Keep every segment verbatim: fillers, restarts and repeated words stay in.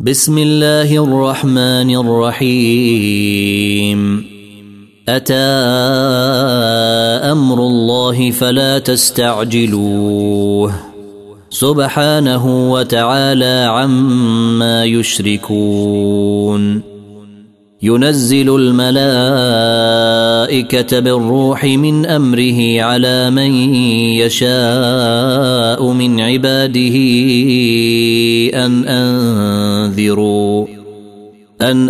بسم الله الرحمن الرحيم. أتى أمر الله فلا تستعجلوه سبحانه وتعالى عما يشركون. ينزل الملائكة بالروح من أمره على من يشاء من عباده أن أنذروا أن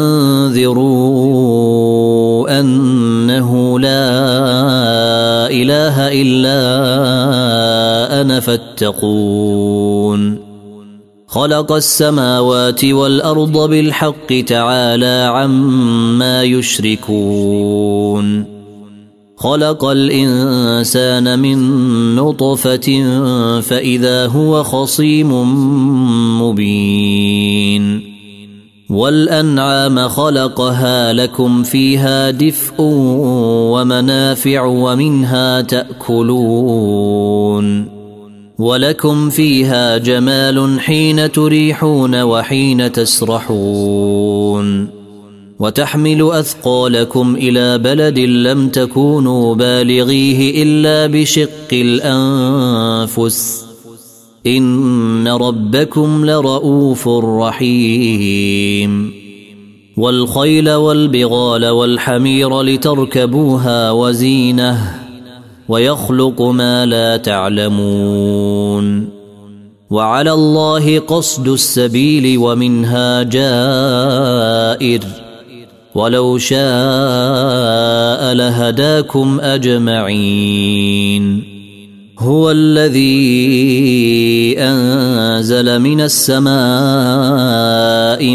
أنذروا أنه لا إله إلا أنا فاتقون. خلق السماوات والأرض بالحق تعالى عما يشركون. خلق الإنسان من نطفة فإذا هو خصيم مبين. والأنعام خلقها لكم فيها دفء ومنافع ومنها تأكلون. ولكم فيها جمال حين تريحون وحين تسرحون. وتحمل أثقالكم إلى بلد لم تكونوا بالغيه إلا بشق الأنفس إن ربكم لرؤوف رحيم. والخيل والبغال والحمير لتركبوها وزينه ويخلق ما لا تعلمون. وعلى الله قصد السبيل ومنها جائر ولو شاء لهداكم أجمعين. هو الذي أنزل من السماء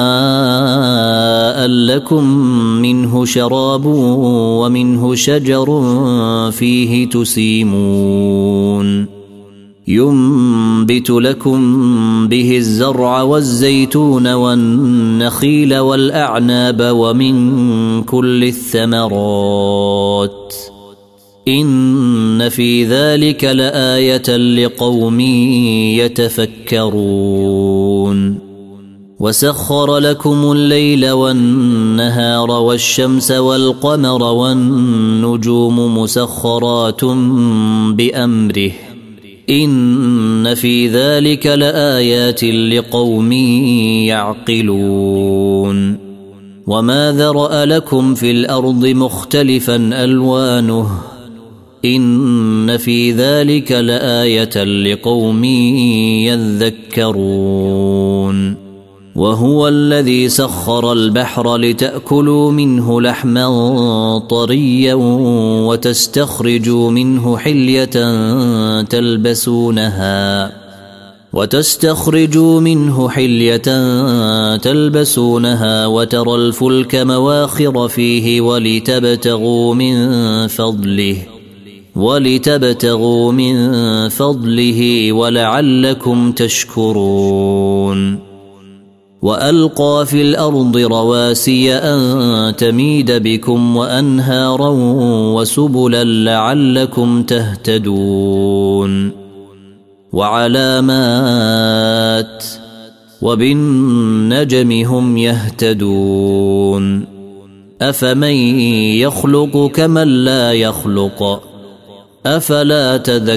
ماء لكم منه شراب ومنه شجر فيه تسيمون. ينبت لكم به الزرع والزيتون والنخيل والأعناب ومن كل الثمرات إن في ذلك لآية لقوم يتفكرون. وسخر لكم الليل والنهار والشمس والقمر والنجوم مسخرات بأمره إن في ذلك لآيات لقوم يعقلون. وما ذرأ لكم في الأرض مختلفا ألوانه إن في ذلك لآية لقوم يذكرون. وهو الذي سخر البحر لتأكلوا منه لحما طريا وتستخرجوا منه حلية تلبسونها وتستخرجوا منه حلية تلبسونها وترى الفلك مواخر فيه ولتبتغوا من فضله ولتبتغوا من فضله ولعلكم تشكرون. وألقى في الأرض رواسي أن تميد بكم وأنهارا وسبلا لعلكم تهتدون. وعلامات وبالنجم هم يهتدون. أفمن يخلق كمن لا يخلق أفلا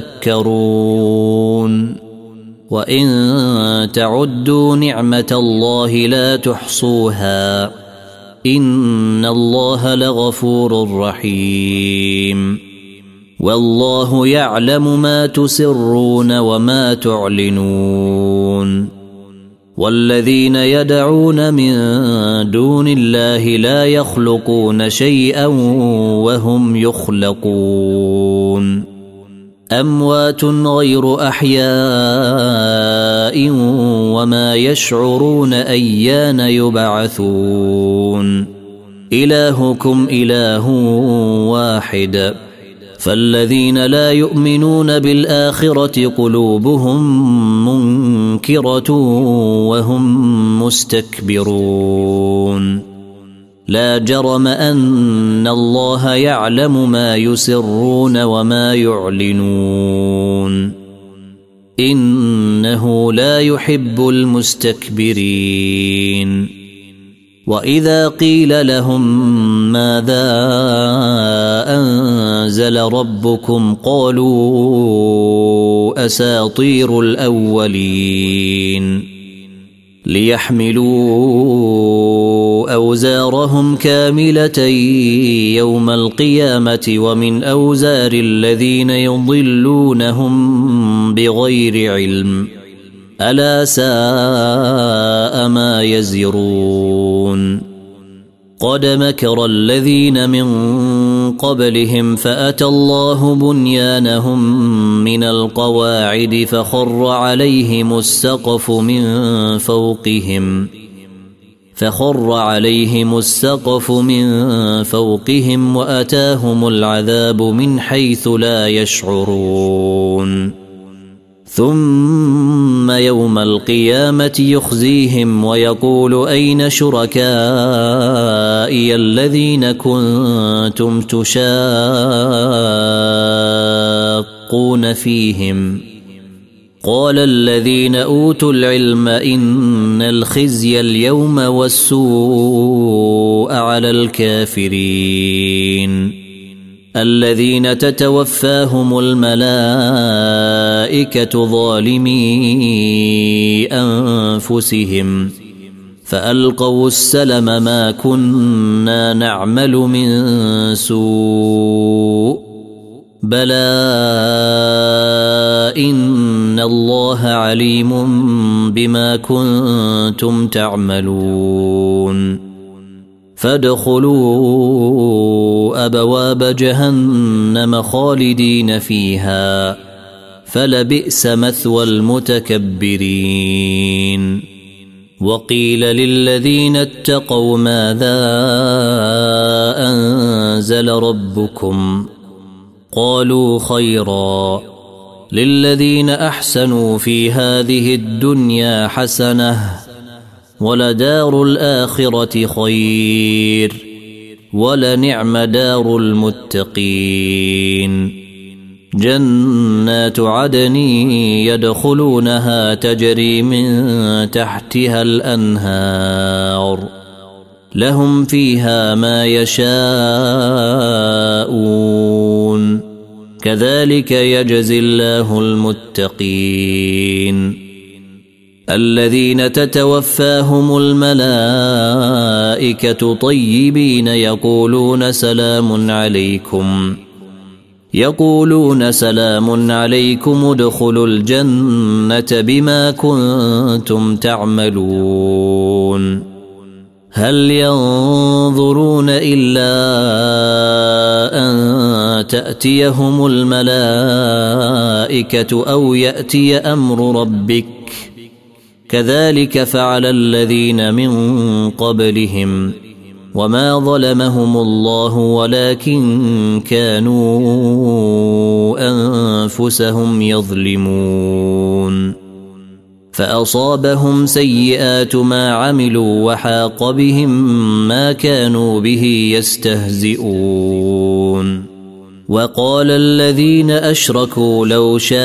تذكرون. وإن تعدوا نعمة الله لا تحصوها إن الله لغفور رحيم. والله يعلم ما تسرون وما تعلنون. والذين يدعون من دون الله لا يخلقون شيئا وهم يخلقون. أموات غير أحياء وما يشعرون أيان يبعثون. إلهكم إله واحد فالذين لا يؤمنون بالآخرة قلوبهم منكرة وهم مستكبرون. لا جرم أن الله يعلم ما يسرون وما يعلنون. إنه لا يحب المستكبرين وإذا قيل لهم ماذا أنزل ربكم قالوا أساطير الأولين ليحملوا أوزارهم كاملة يوم القيامة ومن أوزار الذين يضلونهم بغير علم ألا ساء ما يزرون قد مكر الذين من قبلهم فأتى الله بنيانهم من القواعد فخر عليهم السقف من فوقهم فخر عليهم السقف من فوقهم وأتاهم العذاب من حيث لا يشعرون ثم يوم القيامة يخزيهم ويقول أين شركائي الذين كنتم تشاقون فيهم قال الذين أوتوا العلم إن الخزي اليوم والسوء على الكافرين الذين تتوفاهم الملائكة ظالمي أنفسهم فألقوا السلم ما كنا نعمل من سوء بلى إن الله عليم بما كنتم تعملون فادخلوا أبواب جهنم خالدين فيها فلبئس مثوى المتكبرين وقيل للذين اتقوا ماذا أنزل ربكم قالوا خيرا للذين أحسنوا في هذه الدنيا حسنة ولدار الآخرة خير ولنعم دار المتقين جنات عدن يدخلونها تجري من تحتها الأنهار لهم فيها ما يشاءون كذلك يجزي الله المتقين الذين تتوفاهم الملائكة طيبين يقولون سلام عليكم يقولون سلام عليكم ادخلوا الجنة بما كنتم تعملون هل ينظرون إلا أن تأتيهم الملائكة أو يأتي أمر ربك كذلك فعل الذين من قبلهم وما ظلمهم الله ولكن كانوا أنفسهم يظلمون فأصابهم سيئات ما عملوا وحاق بهم ما كانوا به يستهزئون وقال الذين أشركوا لو شاء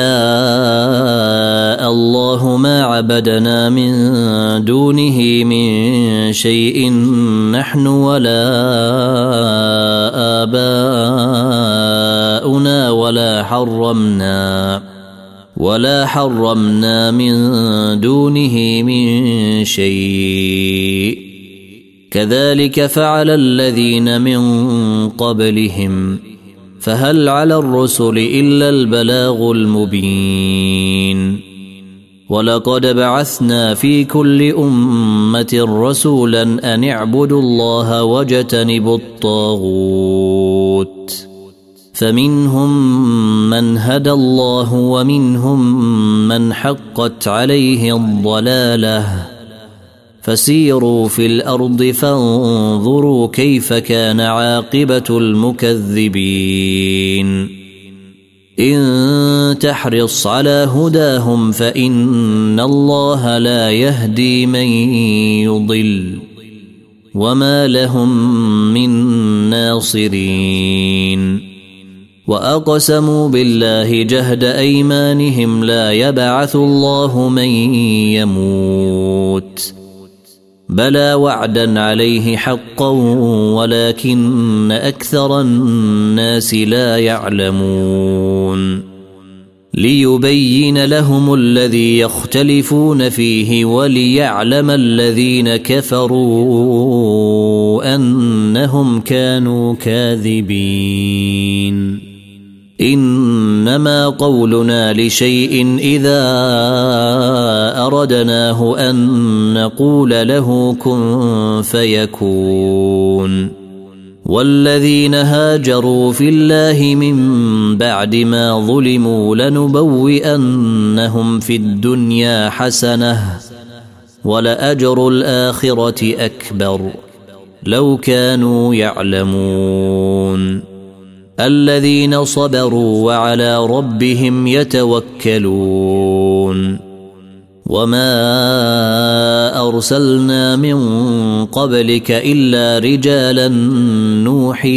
الله ما عبدنا من دونه من شيء نحن ولا آباؤنا ولا حرمنا ولا حرمنا من دونه من شيء كذلك فعل الذين من قبلهم فهل على الرسل إلا البلاغ المبين ولقد بعثنا في كل أمة رسولا أن اعبدوا الله واجتنبوا الطاغوت فمنهم من هدى الله ومنهم من حقت عليه الضلالة فسيروا في الأرض فانظروا كيف كان عاقبة المكذبين إن تحرص على هداهم فإن الله لا يهدي من يضل وما لهم من ناصرين وأقسموا بالله جهد أيمانهم لا يبعث الله من يموت بلى وعدا عليه حقا ولكن أكثر الناس لا يعلمون ليبين لهم الذي يختلفون فيه وليعلم الذين كفروا أنهم كانوا كاذبين إنما قولنا لشيء إذا أردناه أن نقول له كن فيكون والذين هاجروا في الله من بعد ما ظلموا لنبوئنهم في الدنيا حسنة ولأجر الآخرة أكبر لو كانوا يعلمون الذين صبروا وعلى ربهم يتوكلون وما أرسلنا من قبلك إلا رجالا نوحي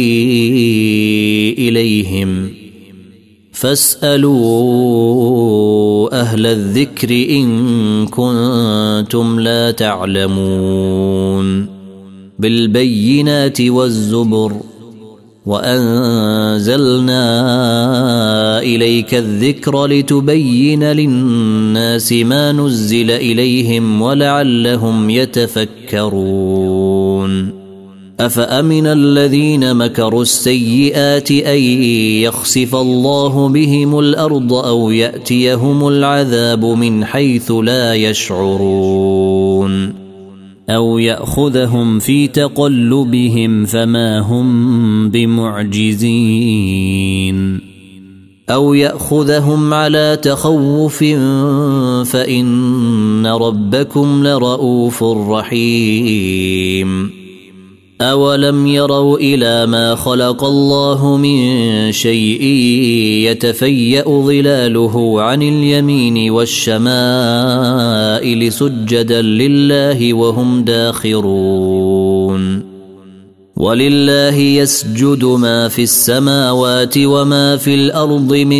إليهم فاسألوا أهل الذكر إن كنتم لا تعلمون بالبينات والزبر وأنزلنا إليك الذكر لتبين للناس ما نزل إليهم ولعلهم يتفكرون أفأمن الذين مكروا السيئات أن يخسف الله بهم الأرض أو يأتيهم العذاب من حيث لا يشعرون أو يأخذهم في تقلبهم فما هم بمعجزين أو يأخذهم على تخوف فإن ربكم لرؤوف رحيم أولم يروا إلى ما خلق الله من شيء يتفيأ ظلاله عن اليمين والشمائل سجدا لله وهم داخرون ولله يسجد ما في السماوات وما في الأرض من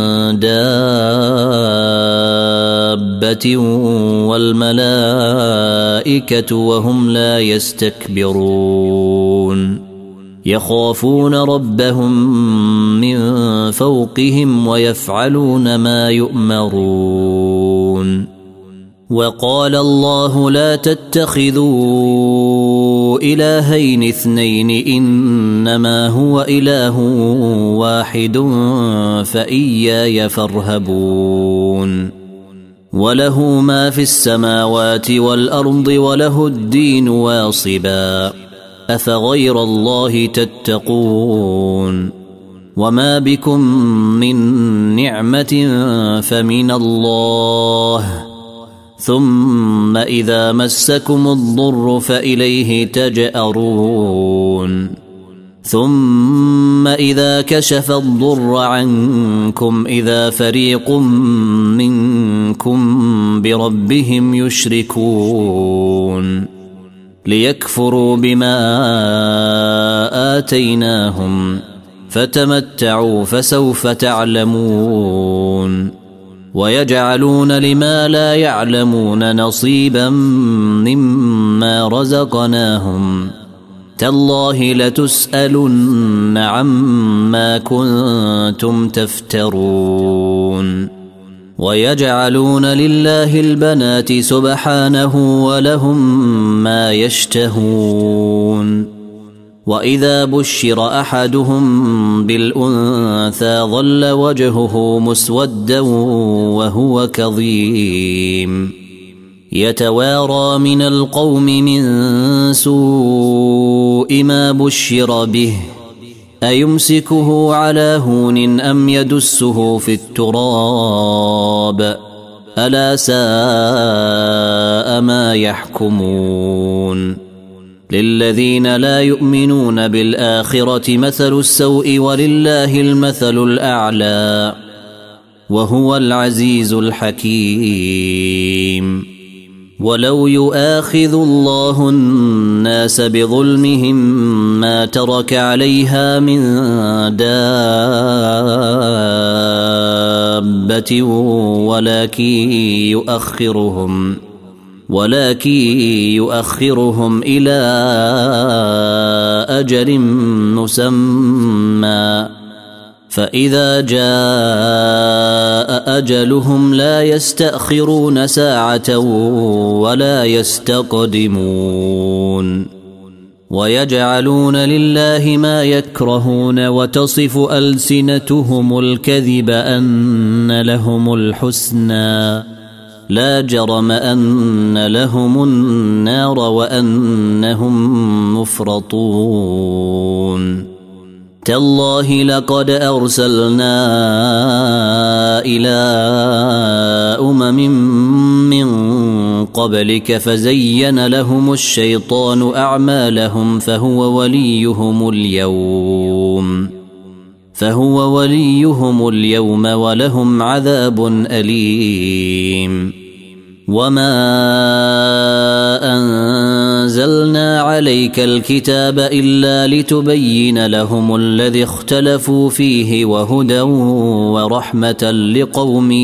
دابة والملائكة وهم لا يستكبرون يخافون ربهم من فوقهم ويفعلون ما يؤمرون وقال الله لا تتخذوا إلهين اثنين إنما هو إله واحد فإياي فارهبون وله ما في السماوات والأرض وله الدين واصبا أفغير الله تتقون وما بكم من نعمة فمن الله ثم إذا مسكم الضر فإليه تجأرون ثم إذا كشف الضر عنكم إذا فريق منكم بربهم يشركون ليكفروا بما آتيناهم فتمتعوا فسوف تعلمون ويجعلون لما لا يعلمون نصيبا مما رزقناهم تالله لتسألن عما كنتم تفترون ويجعلون لله البنات سبحانه ولهم ما يشتهون وإذا بشر أحدهم بالأنثى ظل وجهه مسودا وهو كظيم يتوارى من القوم من سوء ما بشر به أيمسكه على هون أم يدسه في التراب ألا ساء ما يحكمون للذين لا يؤمنون بالآخرة مثل السوء ولله المثل الأعلى وهو العزيز الحكيم ولو يؤاخذ الله الناس بظلمهم ما ترك عليها من دابة ولكن يؤخرهم ولكن يؤخرهم إلى أجل مسمى فإذا جاء أجلهم لا يستأخرون ساعة ولا يستقدمون ويجعلون لله ما يكرهون وتصف ألسنتهم الكذب أن لهم الحسنى لا جرم أن لهم النار وأنهم مفرطون تالله لقد أرسلنا إلى أمم من قبلك فزين لهم الشيطان أعمالهم فهو وليهم اليوم فهو وليهم اليوم ولهم عذاب أليم وما أنزلنا عليك الكتاب إلا لتبين لهم الذي اختلفوا فيه وهدى ورحمة لقوم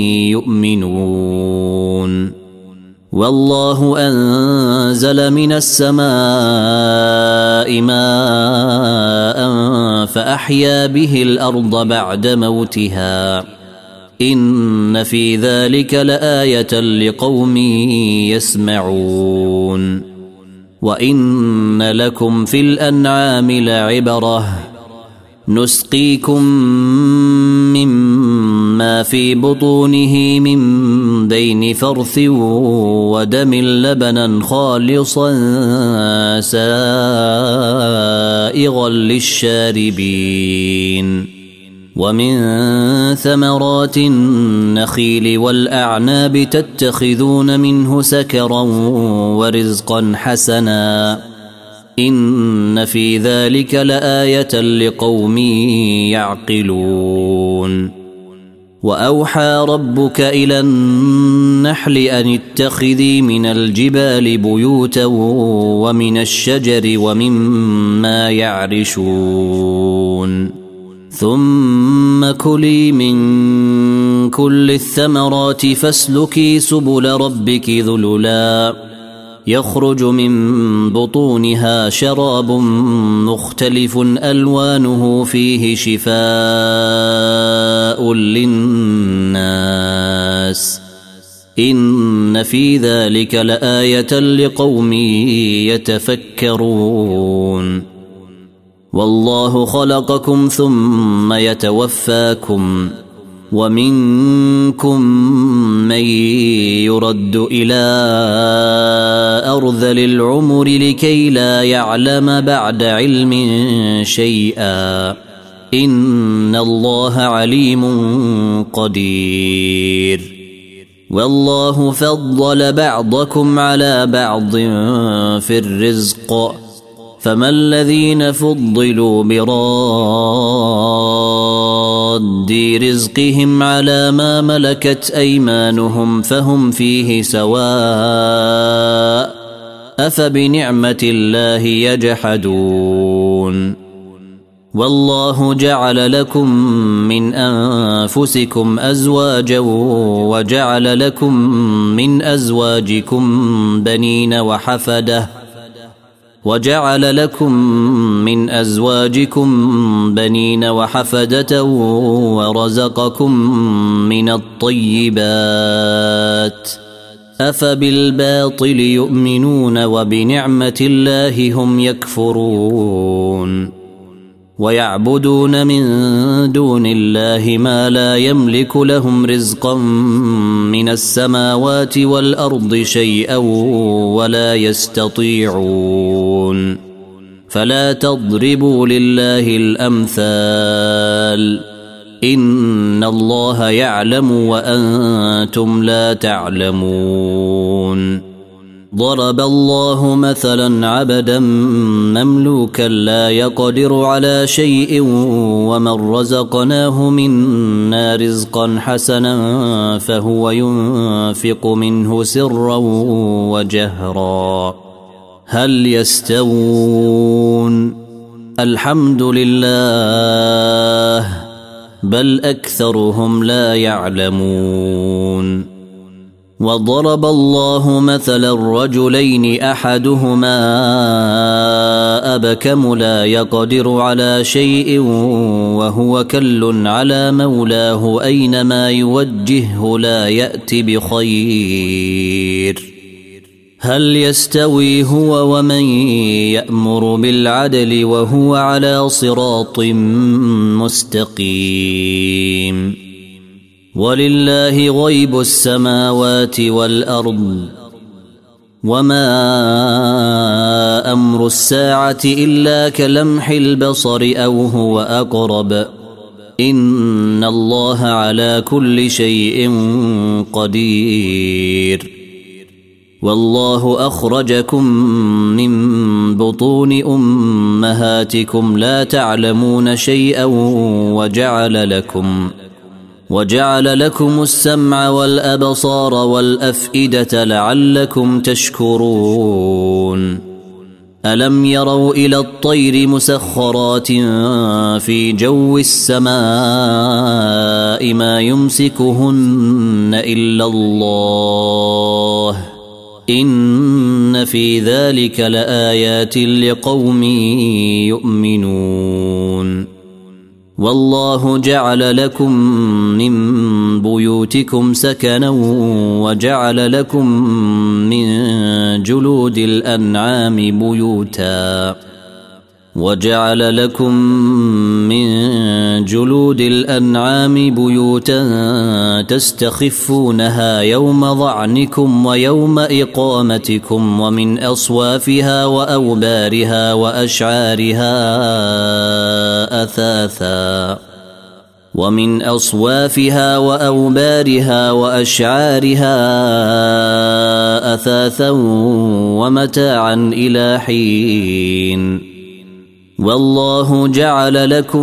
يؤمنون والله أنزل من السماء ماء فأحيا به الأرض بعد موتها إن في ذلك لآية لقوم يسمعون وإن لكم في الأنعام لعبرة نسقيكم مما في بطونه من بين فرث ودم لبنا خالصا سائغا للشاربين ومن ثمرات النخيل والأعناب تتخذون منه سكرا ورزقا حسنا إن في ذلك لآية لقوم يعقلون وأوحى ربك إلى النحل أن اتخذي من الجبال بيوتا ومن الشجر ومما يعرشون ثم كلي من كل الثمرات فاسلكي سبل ربك ذللا يخرج من بطونها شراب مختلف ألوانه فيه شفاء للناس إن في ذلك لآية لقوم يتفكرون والله خلقكم ثم يتوفاكم ومنكم من يرد إلى أرذل العمر لكي لا يعلم بعد علم شيئا إن الله عليم قدير والله فضل بعضكم على بعض في الرزق فما الذين فضلوا براد رزقهم على ما ملكت أيمانهم فهم فيه سواء أفبنعمة الله يجحدون والله جعل لكم من أنفسكم أزواجا وجعل لكم من أزواجكم بنين وحفدة وجعل لكم من أزواجكم بنين وحفدة ورزقكم من الطيبات أفبالباطل يؤمنون وبنعمة الله هم يكفرون ويعبدون من دون الله ما لا يملك لهم رزقا من السماوات والأرض شيئا ولا يستطيعون فلا تضربوا لله الأمثال إن الله يعلم وأنتم لا تعلمون ضرب الله مثلا عبدا مملوكا لا يقدر على شيء ومن رزقناه منا رزقا حسنا فهو ينفق منه سرا وجهرا هل يستوون الحمد لله بل أكثرهم لا يعلمون وضرب الله مثلا الرجلين أحدهما أبكم لا يقدر على شيء وهو كل على مولاه أينما يوجهه لا يأت بخير هل يستوي هو ومن يأمر بالعدل وهو على صراط مستقيم ولله غيب السماوات والأرض وما أمر الساعة إلا كلمح البصر أو هو أقرب إن الله على كل شيء قدير والله أخرجكم من بطون أمهاتكم لا تعلمون شيئا وجعل لكم وجعل لكم السمع والأبصار والأفئدة لعلكم تشكرون ألم يروا إلى الطير مسخرات في جو السماء ما يمسكهن إلا الله إن في ذلك لآيات لقوم يؤمنون والله جعل لكم من بيوتكم سكنا وجعل لكم من جلود الأنعام بيوتا وجعل لكم من جلود الأنعام بيوتا تستخفونها يوم ظعنكم ويوم إقامتكم ومن أصوافها وأوبارها وأشعارها أثاثا ومن أصوافها وأوبارها وأشعارها أثاثا ومتاعا إلى حين والله جعل لكم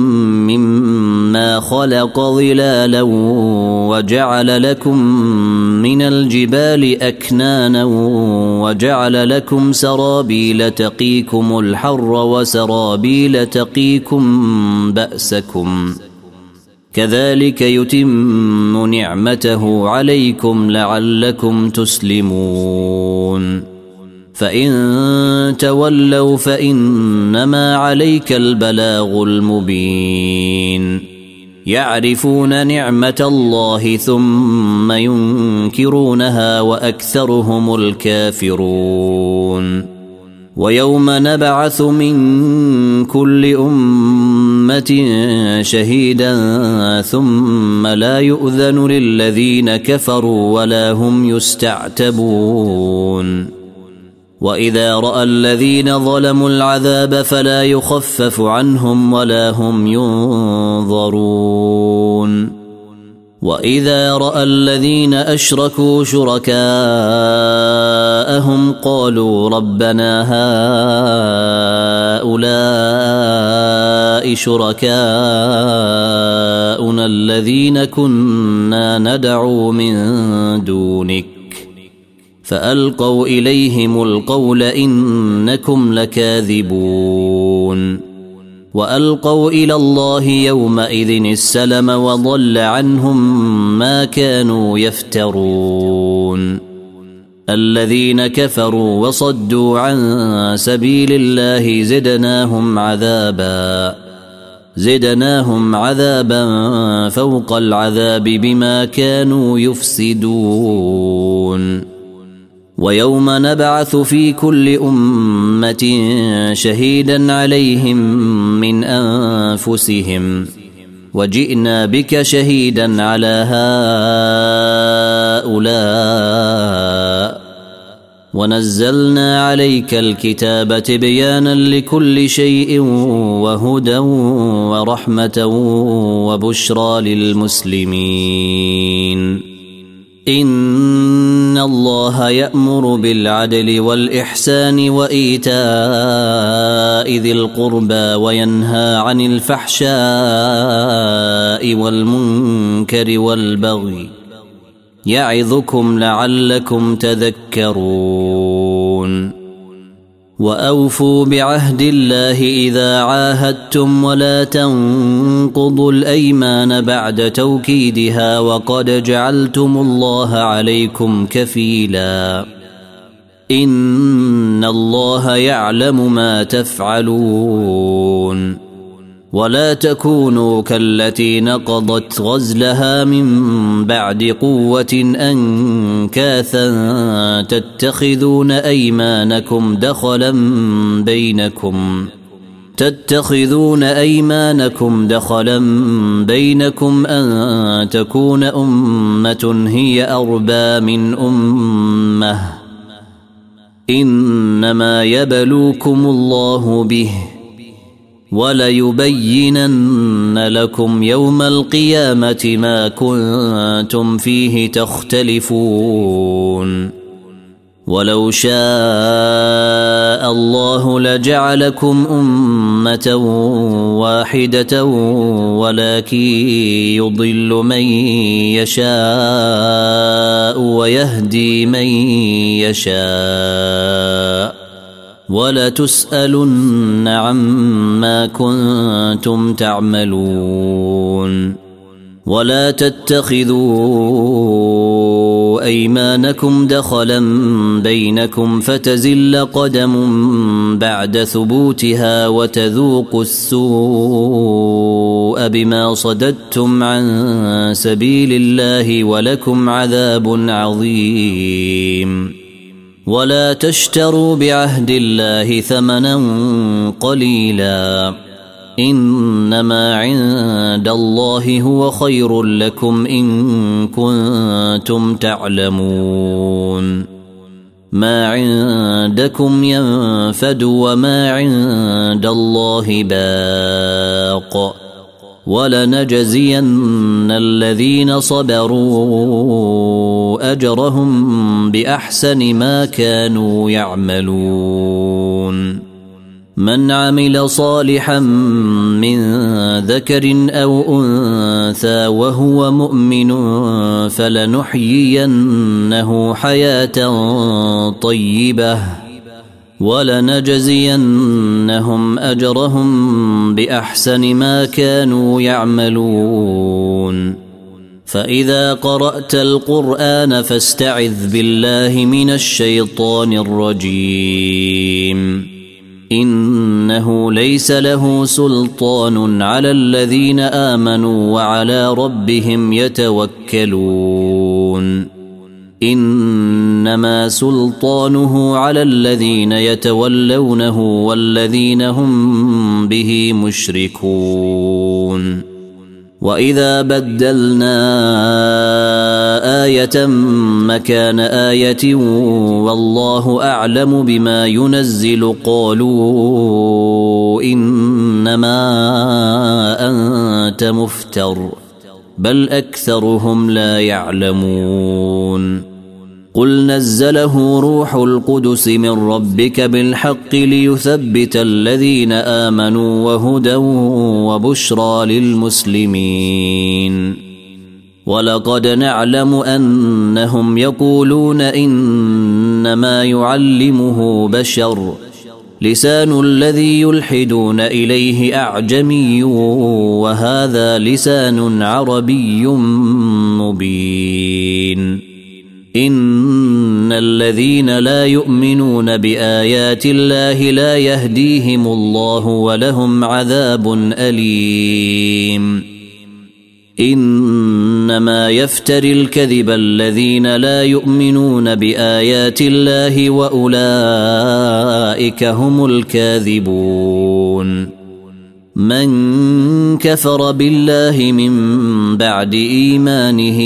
مما خلق ظلالا وجعل لكم من الجبال أكنانا وجعل لكم سرابيل تقيكم الحر وسرابيل تقيكم بأسكم كذلك يتم نعمته عليكم لعلكم تسلمون فإن تولوا فإنما عليك البلاغ المبين يعرفون نعمة الله ثم ينكرونها وأكثرهم الكافرون ويوم نبعث من كل أمة شهيدا ثم لا يؤذن للذين كفروا ولا هم يستعتبون وإذا رأى الذين ظلموا العذاب فلا يخفف عنهم ولا هم ينظرون وإذا رأى الذين أشركوا شركاءهم قالوا ربنا هؤلاء شركاؤنا الذين كنا ندعو من دونك فألقوا إليهم القول إنكم لكاذبون وألقوا إلى الله يومئذ السلم وضل عنهم ما كانوا يفترون الذين كفروا وصدوا عن سبيل الله زدناهم عذابا زدناهم عذابا فوق العذاب بما كانوا يفسدون ويوم نبعث في كل أمة شهيدا عليهم من أنفسهم وجئنا بك شهيدا على هؤلاء ونزلنا عليك الكتاب تبيانا لكل شيء وهدى ورحمة وبشرى للمسلمين إن الله يأمر بالعدل والإحسان وإيتاء ذي القربى وينهى عن الفحشاء والمنكر والبغي يعظكم لعلكم تذكرون وأوفوا بعهد الله إذا عاهدتم ولا تنقضوا الأيمان بعد توكيدها وقد جعلتم الله عليكم كفيلا إن الله يعلم ما تفعلون ولا تكونوا كالتي نقضت غزلها من بعد قوة أنكاثا تتخذون أيمانكم دخلا بينكم تتخذون أيمانكم دخلا بينكم أن تكون أمة هي أربى من أمة إنما يبلوكم الله به وليبينن لكم يوم القيامة ما كنتم فيه تختلفون ولو شاء الله لجعلكم أمة واحدة ولكن يضل من يشاء ويهدي من يشاء ولتسألن عما كنتم تعملون ولا تتخذوا أيمانكم دخلا بينكم فتزل قدم بعد ثبوتها وتذوقوا السوء بما صددتم عن سبيل الله ولكم عذاب عظيم ولا تشتروا بعهد الله ثمنا قليلا إنما عند الله هو خير لكم إن كنتم تعلمون ما عندكم ينفد وما عند الله باق ولنجزين الذين صبروا أجرهم بأحسن ما كانوا يعملون من عمل صالحا من ذكر أو أنثى وهو مؤمن فلنحيينه حياة طيبة ولنجزينهم أجرهم بأحسن ما كانوا يعملون فإذا قرأت القرآن فاستعذ بالله من الشيطان الرجيم إنه ليس له سلطان على الذين آمنوا وعلى ربهم يتوكلون إنما سلطانه على الذين يتولونه والذين هم به مشركون وإذا بدلنا آية مكان آية والله أعلم بما ينزل قالوا إنما أنت مفتر بل أكثرهم لا يعلمون قل نزله روح القدس من ربك بالحق ليثبت الذين آمنوا وهدى وبشرى للمسلمين ولقد نعلم أنهم يقولون إنما يعلمه بشر لسان الذي يلحدون إليه أعجمي وهذا لسان عربي مبين إن الذين لا يؤمنون بآيات الله لا يهديهم الله ولهم عذاب أليم إنما يفتري الكذب الذين لا يؤمنون بآيات الله وأولئك هم الكاذبون من كفر بالله من بعد إيمانه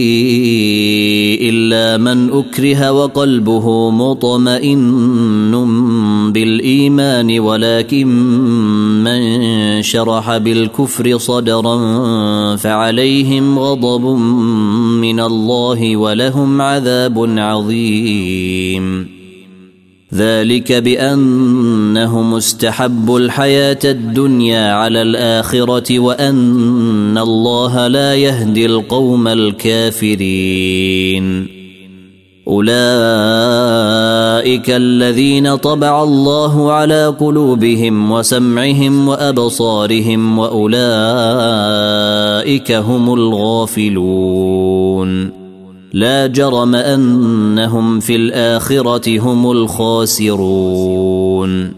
إلا من أكره وقلبه مطمئن بالإيمان ولكن من شرح بالكفر صدرا فعليهم غضب من الله ولهم عذاب عظيم. ذلك بأنهم استحبوا الحياة الدنيا على الآخرة وأن الله لا يهدي القوم الكافرين. أولئك الذين طبع الله على قلوبهم وسمعهم وأبصارهم وأولئك هم الغافلون. لا جرم أنهم في الآخرة هم الخاسرون.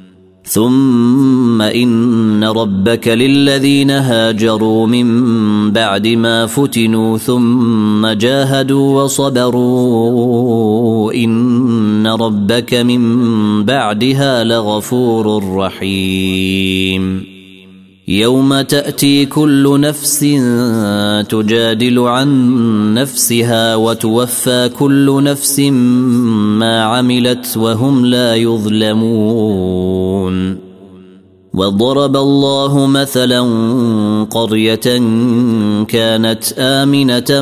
ثم إن ربك للذين هاجروا من بعد ما فتنوا ثم جاهدوا وصبروا إن ربك من بعدها لغفور رحيم. يوم تأتي كل نفس تجادل عن نفسها وتوفى كل نفس ما عملت وهم لا يظلمون. وضرب الله مثلا قرية كانت آمنة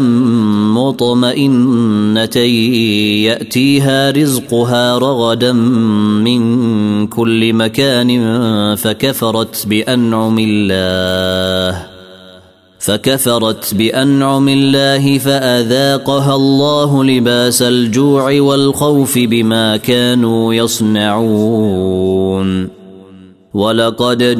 مطمئنة يأتيها رزقها رغدا من كل مكان فكفرت بأنعم الله فكفرت بأنعم الله فأذاقها الله لباس الجوع والخوف بما كانوا يصنعون. ولقد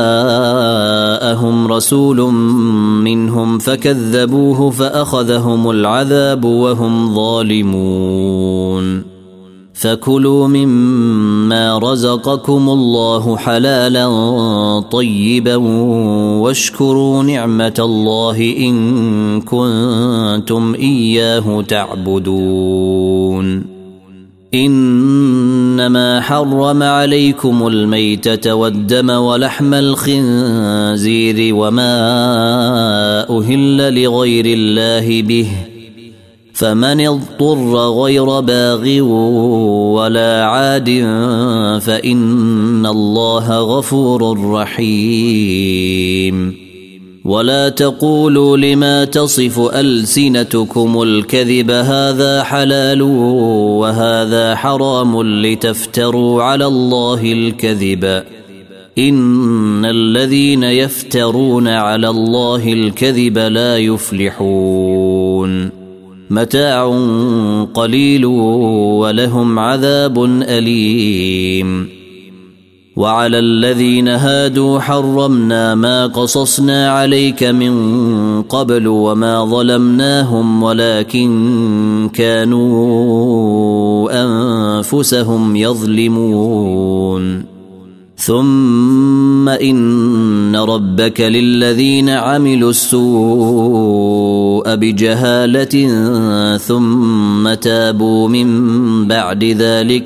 جاءهم رسول منهم فكذبوه فأخذهم العذاب وهم ظالمون. فكلوا مما رزقكم الله حلالا طيبا واشكروا نعمة الله إن كنتم إياه تعبدون. إنما حرم عليكم الميتة والدم ولحم الخنزير وما أهل لغير الله به فمن اضطر غير باغ ولا عاد فإن الله غفور رحيم. ولا تقولوا لما تصف ألسنتكم الكذب هذا حلال وهذا حرام لتفتروا على الله الكذب إن الذين يفترون على الله الكذب لا يفلحون. متاع قليل ولهم عذاب أليم. وعلى الذين هادوا حرمنا ما قصصنا عليك من قبل وما ظلمناهم ولكن كانوا أنفسهم يظلمون. ثم إن ربك للذين عملوا السوء بجهالة ثم تابوا من بعد ذلك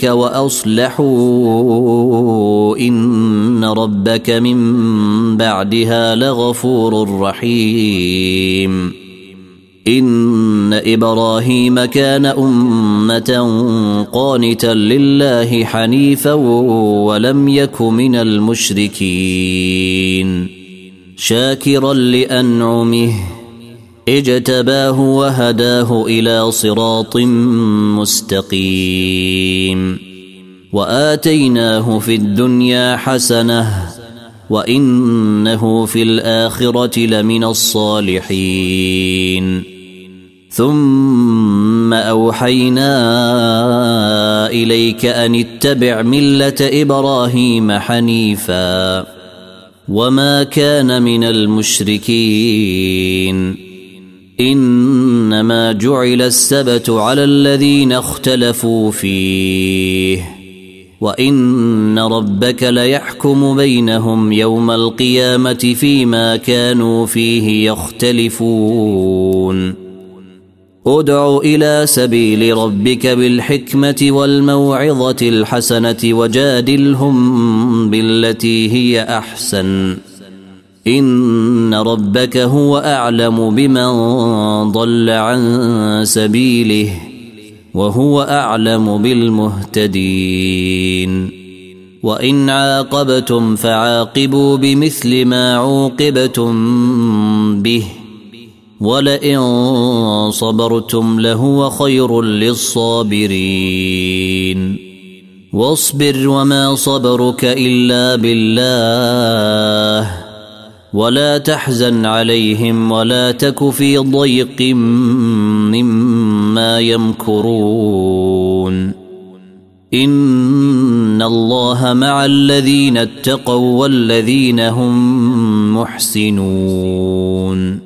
وأصلحوا إن ربك من بعدها لغفور رحيم. إن إبراهيم كان أمة قانتا لله حنيفا ولم يك من المشركين شاكرا لأنعمه اجتباه وهداه إلى صراط مستقيم. وآتيناه في الدنيا حسنة وإنه في الآخرة لمن الصالحين. ثم أوحينا إليك أن اتبع ملة إبراهيم حنيفا وما كان من المشركين. إنما جعل السبت على الذين اختلفوا فيه وإن ربك ليحكم بينهم يوم القيامة فيما كانوا فيه يختلفون. ادع إلى سبيل ربك بالحكمة والموعظة الحسنة وجادلهم بالتي هي أحسن إن ربك هو أعلم بمن ضل عن سبيله وهو أعلم بالمهتدين وإن عاقبتم فعاقبوا بمثل ما عوقبتم به ولئن صبرتم لهو خير للصابرين واصبر وما صبرك إلا بالله ولا تحزن عليهم ولا تك في ضيق مما يمكرون إن الله مع الذين اتقوا والذين هم محسنون